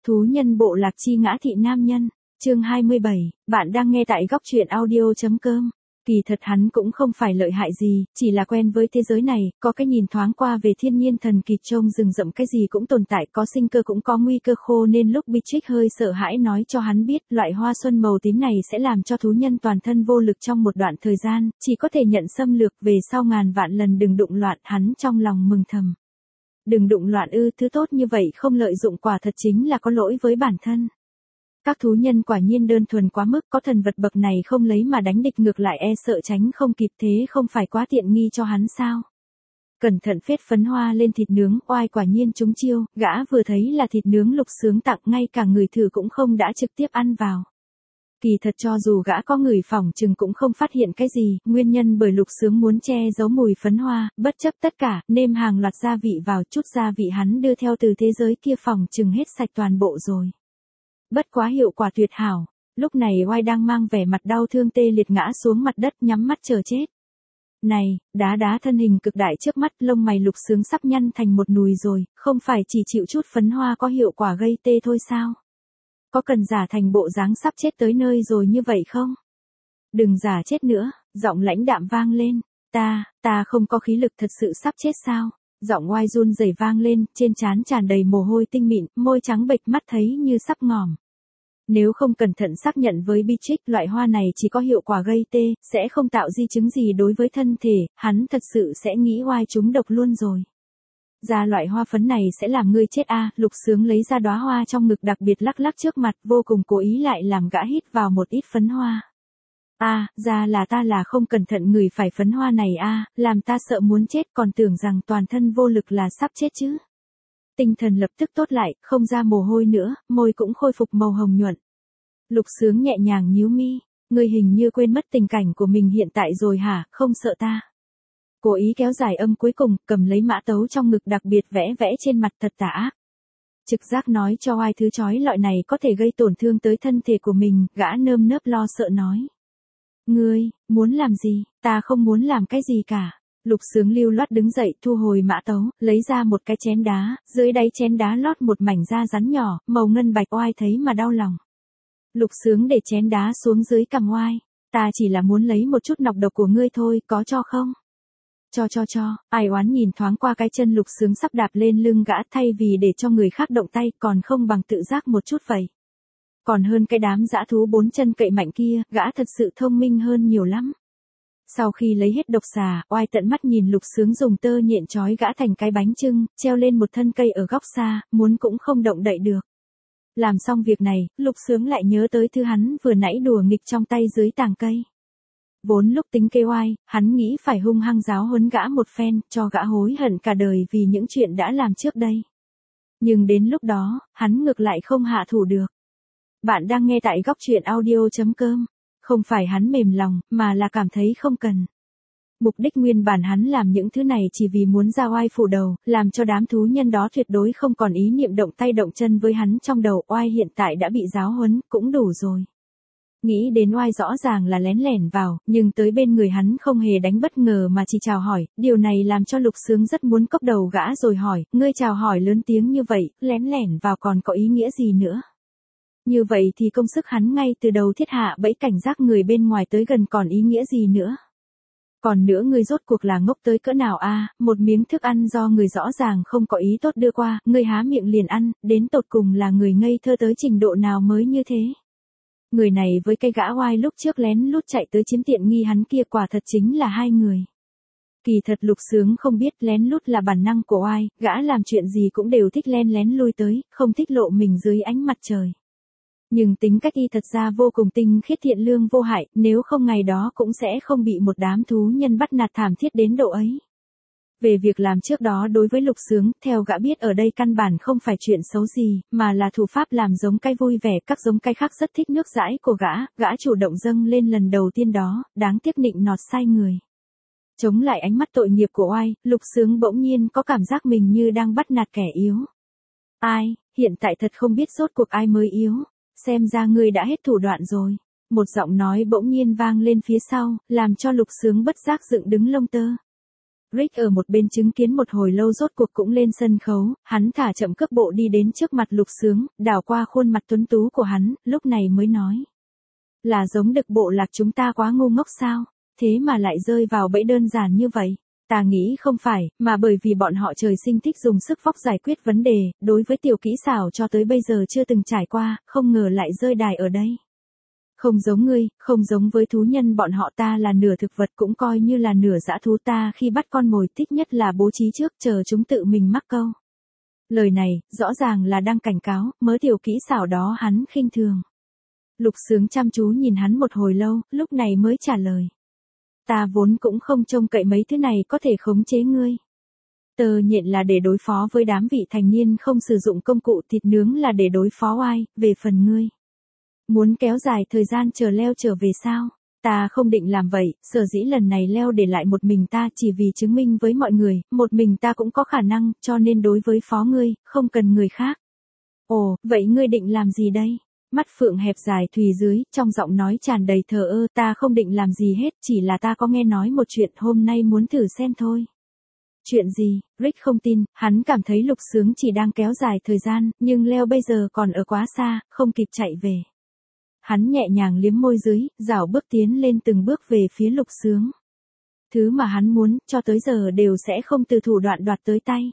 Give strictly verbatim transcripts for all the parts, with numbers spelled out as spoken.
Thú nhân bộ lạc chi ngã thị nam nhân, chương hai mươi bảy, bạn đang nghe tại góc truyện audio.com. Kỳ thật hắn cũng không phải lợi hại gì, chỉ là quen với thế giới này, có cái nhìn thoáng qua về thiên nhiên thần kỳ, trông rừng rậm cái gì cũng tồn tại, có sinh cơ cũng có nguy cơ khô, nên lúc Beatrix hơi sợ hãi nói cho hắn biết loại hoa xuân màu tím này sẽ làm cho thú nhân toàn thân vô lực trong một đoạn thời gian, chỉ có thể nhận xâm lược, về sau ngàn vạn lần đừng đụng loạn. Hắn trong lòng mừng thầm. Đừng đụng loạn ư? Thứ tốt như vậy không lợi dụng quả thật chính là có lỗi với bản thân. Các thú nhân quả nhiên đơn thuần quá mức, có thần vật bậc này không lấy mà đánh địch, ngược lại e sợ tránh không kịp, thế không phải quá tiện nghi cho hắn sao? Cẩn thận phết phấn hoa lên thịt nướng, oai quả nhiên trúng chiêu, gã vừa thấy là thịt nướng Lục Sướng tặng, ngay cả người thử cũng không đã trực tiếp ăn vào. Kỳ thật cho dù gã có người phỏng chừng cũng không phát hiện cái gì, nguyên nhân bởi Lục Sướng muốn che giấu mùi phấn hoa, bất chấp tất cả, nêm hàng loạt gia vị vào, chút gia vị hắn đưa theo từ thế giới kia phỏng chừng hết sạch toàn bộ rồi. Bất quá hiệu quả tuyệt hảo, lúc này oai đang mang vẻ mặt đau thương tê liệt ngã xuống mặt đất nhắm mắt chờ chết. Này, đá đá thân hình cực đại trước mắt, lông mày Lục Sướng sắp nhăn thành một nùi rồi, không phải chỉ chịu chút phấn hoa có hiệu quả gây tê thôi sao? Có cần giả thành bộ dáng sắp chết tới nơi rồi như vậy không? Đừng giả chết nữa, giọng lãnh đạm vang lên, ta, ta không có khí lực, thật sự sắp chết sao? Giọng oai run rẩy vang lên, trên trán tràn đầy mồ hôi tinh mịn, môi trắng bệch, mắt thấy như sắp ngòm. Nếu không cẩn thận xác nhận với Beatrix loại hoa này chỉ có hiệu quả gây tê, sẽ không tạo di chứng gì đối với thân thể, hắn thật sự sẽ nghĩ oai trúng độc luôn rồi. Ra loại hoa phấn này sẽ làm ngươi chết a. Lục Sướng lấy ra đóa hoa trong ngực đặc biệt lắc lắc trước mặt, vô cùng cố ý lại làm gã hít vào một ít phấn hoa. A, ra là ta là không cẩn thận ngửi phải phấn hoa này a, làm ta sợ muốn chết, còn tưởng rằng toàn thân vô lực là sắp chết chứ. Tinh thần lập tức tốt lại, không ra mồ hôi nữa, môi cũng khôi phục màu hồng nhuận. Lục Sướng nhẹ nhàng nhíu mi, ngươi hình như quên mất tình cảnh của mình hiện tại rồi hả, không sợ ta. Cố ý kéo dài âm cuối cùng, cầm lấy mã tấu trong ngực đặc biệt vẽ vẽ trên mặt, thật tà ác. Trực giác nói cho oai thứ chói lọi này có thể gây tổn thương tới thân thể của mình, gã nơm nớp lo sợ nói. Ngươi, muốn làm gì? Ta không muốn làm cái gì cả. Lục Sướng lưu loát đứng dậy, thu hồi mã tấu, lấy ra một cái chén đá, dưới đáy chén đá lót một mảnh da rắn nhỏ, màu ngân bạch, oai thấy mà đau lòng. Lục Sướng để chén đá xuống dưới cằm oai, ta chỉ là muốn lấy một chút nọc độc của ngươi thôi, có cho không? Cho cho cho, ai oán nhìn thoáng qua cái chân Lục Sướng sắp đạp lên lưng gã, thay vì để cho người khác động tay, còn không bằng tự giác một chút vậy. Còn hơn cái đám dã thú bốn chân cậy mạnh kia, gã thật sự thông minh hơn nhiều lắm. Sau khi lấy hết độc xà, oai tận mắt nhìn Lục Sướng dùng tơ nhện trói gã thành cái bánh chưng, treo lên một thân cây ở góc xa, muốn cũng không động đậy được. Làm xong việc này, Lục Sướng lại nhớ tới thứ hắn vừa nãy đùa nghịch trong tay dưới tàng cây. Vốn lúc tính kê oai, hắn nghĩ phải hung hăng giáo huấn gã một phen, cho gã hối hận cả đời vì những chuyện đã làm trước đây. Nhưng đến lúc đó, hắn ngược lại không hạ thủ được. Bạn đang nghe tại góc truyện audio.com. Không phải hắn mềm lòng, mà là cảm thấy không cần. Mục đích nguyên bản hắn làm những thứ này chỉ vì muốn ra oai phủ đầu, làm cho đám thú nhân đó tuyệt đối không còn ý niệm động tay động chân với hắn trong đầu. Oai hiện tại đã bị giáo huấn, cũng đủ rồi. Nghĩ đến oai rõ ràng là lén lẻn vào, nhưng tới bên người hắn không hề đánh bất ngờ mà chỉ chào hỏi, điều này làm cho Lục Sướng rất muốn cốc đầu gã rồi hỏi, ngươi chào hỏi lớn tiếng như vậy, lén lẻn vào còn có ý nghĩa gì nữa? Như vậy thì công sức hắn ngay từ đầu thiết hạ bẫy cảnh giác người bên ngoài tới gần còn ý nghĩa gì nữa? Còn nữa, ngươi rốt cuộc là ngốc tới cỡ nào a? Một miếng thức ăn do người rõ ràng không có ý tốt đưa qua, ngươi há miệng liền ăn, đến tột cùng là người ngây thơ tới trình độ nào mới như thế? Người này với cái gã oai lúc trước lén lút chạy tới chiếm tiện nghi hắn kia quả thật chính là hai người. Kỳ thật Lục Sướng không biết lén lút là bản năng của oai, gã làm chuyện gì cũng đều thích len lén lui tới, không thích lộ mình dưới ánh mặt trời. Nhưng tính cách y thật ra vô cùng tinh khiết thiện lương vô hại, nếu không ngày đó cũng sẽ không bị một đám thú nhân bắt nạt thảm thiết đến độ ấy. Về việc làm trước đó đối với Lục Sướng, theo gã biết ở đây căn bản không phải chuyện xấu gì, mà là thủ pháp làm giống cay vui vẻ, các giống cay khác rất thích nước dãi của gã, gã chủ động dâng lên lần đầu tiên đó, đáng tiếc nịnh nọt sai người. Chống lại ánh mắt tội nghiệp của oai, Lục Sướng bỗng nhiên có cảm giác mình như đang bắt nạt kẻ yếu. Ai, hiện tại thật không biết rốt cuộc ai mới yếu. Xem ra ngươi đã hết thủ đoạn rồi. Một giọng nói bỗng nhiên vang lên phía sau, làm cho Lục Sướng bất giác dựng đứng lông tơ. Rick ở một bên chứng kiến một hồi lâu rốt cuộc cũng lên sân khấu, hắn thả chậm cước bộ đi đến trước mặt Lục Sướng, đảo qua khuôn mặt tuấn tú của hắn, lúc này mới nói. Là giống Đực bộ lạc chúng ta quá ngu ngốc sao, thế mà lại rơi vào bẫy đơn giản như vậy. Ta nghĩ không phải, mà bởi vì bọn họ trời sinh thích dùng sức vóc giải quyết vấn đề, đối với tiểu kỹ xảo cho tới bây giờ chưa từng trải qua, không ngờ lại rơi đài ở đây. Không giống ngươi, không giống với thú nhân bọn họ, ta là nửa thực vật cũng coi như là nửa dã thú, ta khi bắt con mồi thích nhất là bố trí trước chờ chúng tự mình mắc câu. Lời này, rõ ràng là đang cảnh cáo, mớ tiểu kỹ xảo đó hắn khinh thường. Lục Sướng chăm chú nhìn hắn một hồi lâu, lúc này mới trả lời. Ta vốn cũng không trông cậy mấy thứ này có thể khống chế ngươi. Tơ nhện là để đối phó với đám vị thành niên không sử dụng công cụ, thịt nướng là để đối phó oai, về phần ngươi. Muốn kéo dài thời gian chờ leo trở về sao? Ta không định làm vậy, sở dĩ lần này leo để lại một mình ta chỉ vì chứng minh với mọi người, một mình ta cũng có khả năng, cho nên đối với phó ngươi, không cần người khác. Ồ, vậy ngươi định làm gì đây? Mắt phượng hẹp dài thùy dưới, trong giọng nói tràn đầy thờ ơ, ta không định làm gì hết, chỉ là ta có nghe nói một chuyện hôm nay muốn thử xem thôi. Chuyện gì? Rick không tin, hắn cảm thấy Lục Sướng chỉ đang kéo dài thời gian, nhưng leo bây giờ còn ở quá xa, không kịp chạy về. Hắn nhẹ nhàng liếm môi dưới, rảo bước tiến lên từng bước về phía Lục Sướng. Thứ mà hắn muốn, cho tới giờ đều sẽ không từ thủ đoạn đoạt tới tay.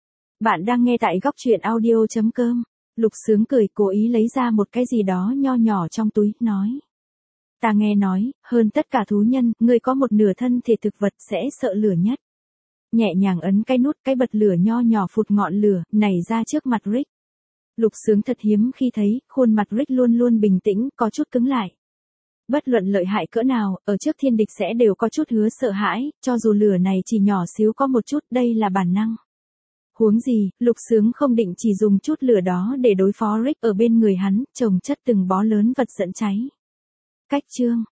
Bạn đang nghe tại góc truyện audio chấm com. Lục Sướng cười, cố ý lấy ra một cái gì đó nho nhỏ trong túi, nói. Ta nghe nói, hơn tất cả thú nhân, ngươi có một nửa thân thể thực vật sẽ sợ lửa nhất. Nhẹ nhàng ấn cái nút, cái bật lửa nho nhỏ phụt ngọn lửa, nảy ra trước mặt Rick. Lục Sướng thật hiếm khi thấy, khuôn mặt Rick luôn luôn bình tĩnh, có chút cứng lại. Bất luận lợi hại cỡ nào, ở trước thiên địch sẽ đều có chút hứa sợ hãi, cho dù lửa này chỉ nhỏ xíu có một chút, đây là bản năng. Huống gì, Lục Sướng không định chỉ dùng chút lửa đó để đối phó Rick, ở bên người hắn, chồng chất từng bó lớn vật dẫn cháy. Cách chương